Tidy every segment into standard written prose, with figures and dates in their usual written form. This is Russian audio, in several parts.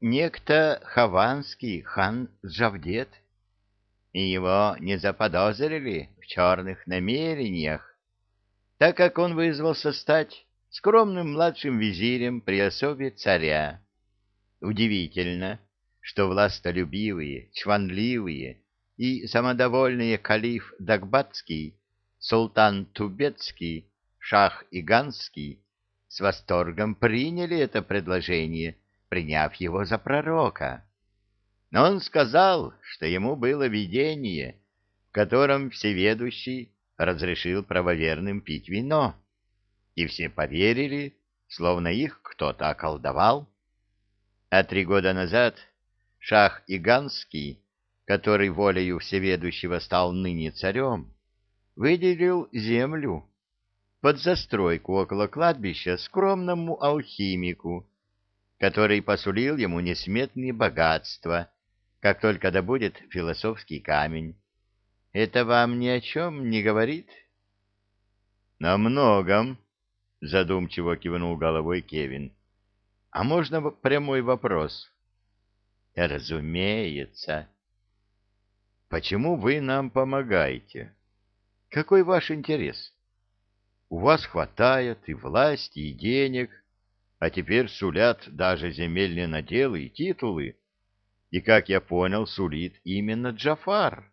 некто Хованский хан Джавдет, и его не заподозрили в черных намерениях, так как он вызвался стать скромным младшим визирем при особе царя. Удивительно, что властолюбивые, чванливые и самодовольные калиф Дагбатский, султан Тубетский, шах Иганский с восторгом приняли это предложение, приняв его за пророка. Но он сказал, что ему было видение, в котором всеведущий разрешил правоверным пить вино, и все поверили, словно их кто-то околдовал. А 3 года назад шах Иганский, который волею всеведущего стал ныне царем, выделил землю под застройку около кладбища скромному алхимику, который посулил ему несметные богатства, как только добудет философский камень. Это вам ни о чем не говорит? — О многом, — задумчиво кивнул головой Кевин. — А можно прямой вопрос? — Разумеется. — Почему вы нам помогаете? Какой ваш интерес? У вас хватает и власти, и денег, а теперь сулят даже земельные наделы и титулы. И, как я понял, сулит именно Джафар.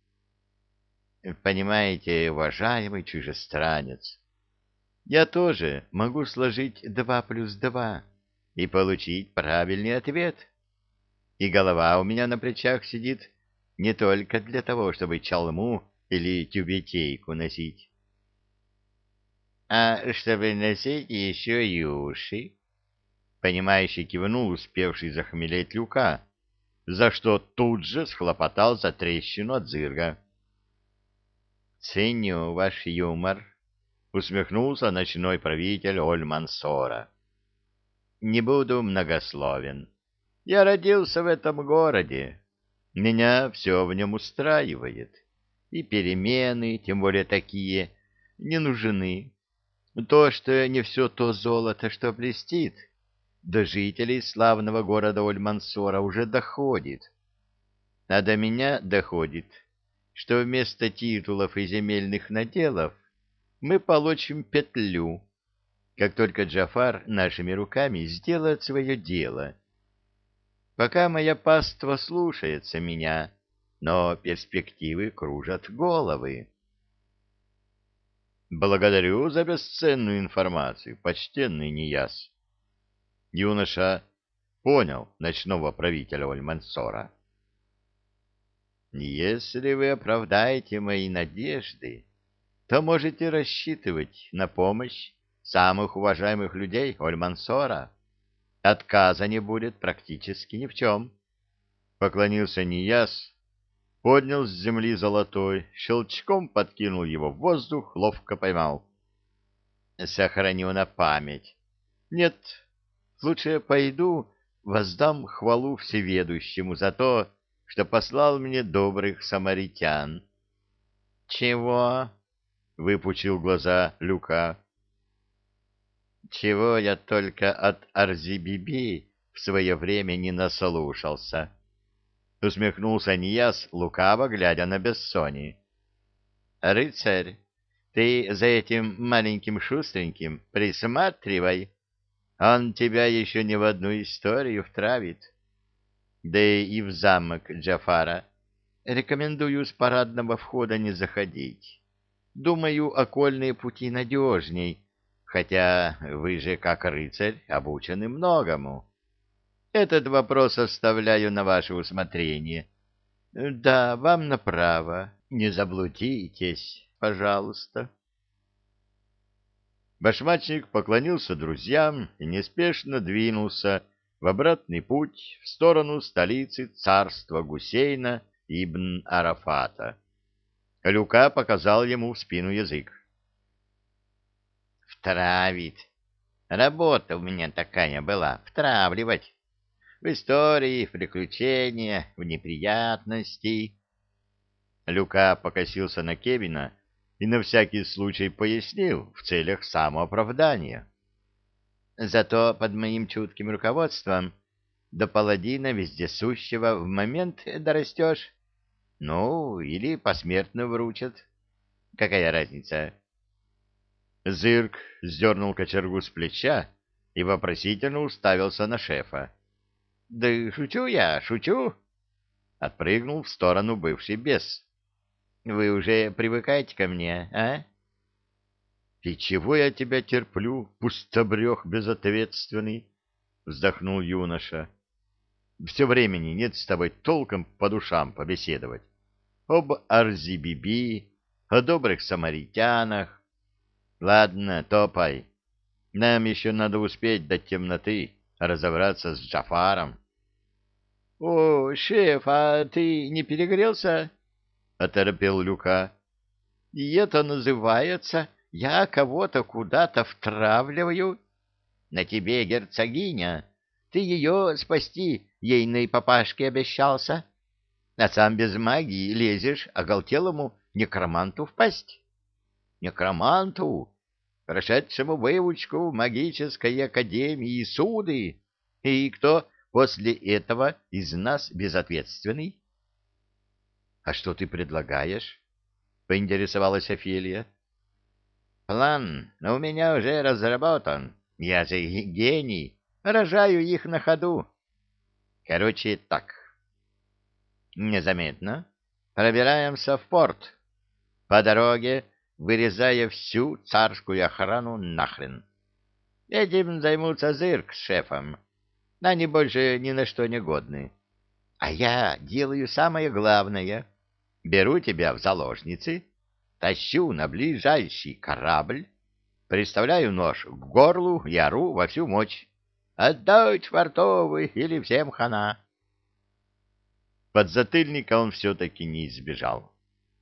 Понимаете, уважаемый чужестранец, я тоже могу сложить 2 плюс 2 и получить правильный ответ. И голова у меня на плечах сидит не только для того, чтобы чалму или тюбетейку носить, а чтобы носить еще и уши. Понимающий кивнул успевший захмелеть Люка, за что тут же схлопотал за трещину от зырга. «Ценю ваш юмор», — усмехнулся ночной правитель Оль-Мансора. «Не буду многословен. Я родился в этом городе. Меня все в нем устраивает. И перемены, тем более такие, не нужны. То, что не все то золото, что блестит, до жителей славного города Оль-Мансора уже доходит. А до меня доходит, что вместо титулов и земельных наделов мы получим петлю, как только Джафар нашими руками сделает свое дело. Пока моя паства слушается меня, но перспективы кружат головы. Благодарю за бесценную информацию, почтенный Нияз. Юноша понял ночного правителя Оль-Мансора. Если вы оправдаете мои надежды, то можете рассчитывать на помощь самых уважаемых людей Оль-Мансора. Отказа не будет практически ни в чем. Поклонился Нияз, поднял с земли золотой, щелчком подкинул его в воздух, ловко поймал. Сохраню на память. Нет, лучше пойду, воздам хвалу всеведущему за то, что послал мне добрых самаритян. — Чего? — выпучил глаза Люка. — Чего я только от Арзи-Биби в свое время не наслушался. Усмехнулся Нияз, лукаво глядя на Бессони. — Рыцарь, ты за этим маленьким шустреньким присматривай. Он тебя еще не в одну историю втравит. Да и в замок Джафара рекомендую с парадного входа не заходить. Думаю, окольные пути надежней, хотя вы же, как рыцарь, обучены многому. Этот вопрос оставляю на ваше усмотрение. Да, вам направо. Не заблудитесь, пожалуйста. Башмачник поклонился друзьям и неспешно двинулся в обратный путь в сторону столицы царства Гусейна ибн Арафата. Люка показал ему в спину язык. «Втравит. Работа у меня такая была — втравливать. В истории, в приключения, в неприятности». Люка покосился на Кевина и на всякий случай пояснил в целях самооправдания. Зато под моим чутким руководством до паладина вездесущего в момент дорастешь. Ну, или посмертно вручат. Какая разница? Зырк сдернул кочергу с плеча и вопросительно уставился на шефа. — Да шучу я, шучу! — отпрыгнул в сторону бывший бес. — Вы уже привыкаете ко мне, а? — И чего я тебя терплю, пустобрех безответственный? — вздохнул юноша. — Все времени нет с тобой толком по душам побеседовать. Об Арзи-Биби, о добрых самаритянах. Ладно, топай. Нам еще надо успеть до темноты разобраться с Джафаром. — О, шеф, а ты не перегрелся? — оторопел Люка. — И это называется, я кого-то куда-то втравливаю? На тебе герцогиня. Ты ее спасти ейной папашке обещался, а сам без магии лезешь оголтелому некроманту в пасть. Некроманту, прошедшему выучку в магической академии Суды. И кто после этого из нас безответственный? — А что ты предлагаешь? — поинтересовалась Офелия. — План у меня уже разработан. Я же гений, рожаю их на ходу. Короче, так. Незаметно пробираемся в порт. По дороге вырезая всю царскую охрану нахрен. Этим займутся Зырк с шефом. Они больше ни на что не годны. А я делаю самое главное. Беру тебя в заложницы, тащу на ближайший корабль, приставляю нож к горлу и ору во всю мощь. Отдай чвартовый или всем хана. Подзатыльника он все-таки не избежал.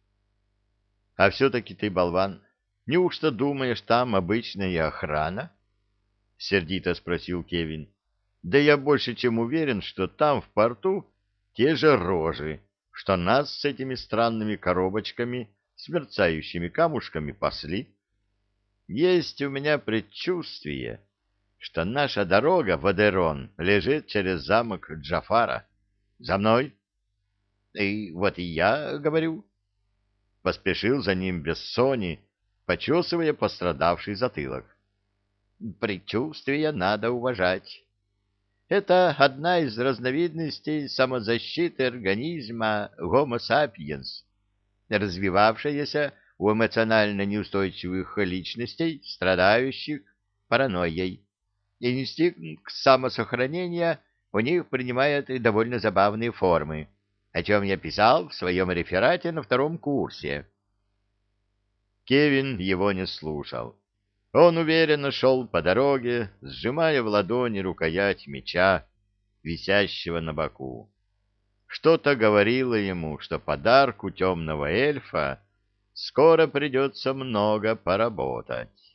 — А все-таки ты, болван, неужто думаешь, там обычная охрана? — сердито спросил Кевин. — Да я больше чем уверен, что там, в порту, те же рожи, что нас с этими странными коробочками с мерцающими камушками пасли. Есть у меня предчувствие, что наша дорога в Адерон лежит через замок Джафара. За мной! — И вот и я говорю. Поспешил за ним Бессони, почесывая пострадавший затылок. Предчувствия надо уважать. Это одна из разновидностей самозащиты организма Homo sapiens, развивавшаяся у эмоционально неустойчивых личностей, страдающих паранойей. Инстинкт самосохранения у них принимает довольно забавные формы, о чем я писал в своем реферате на 2-м курсе. Кевин его не слушал. Он уверенно шел по дороге, сжимая в ладони рукоять меча, висящего на боку. Что-то говорило ему, что подарку темного эльфа скоро придется много поработать.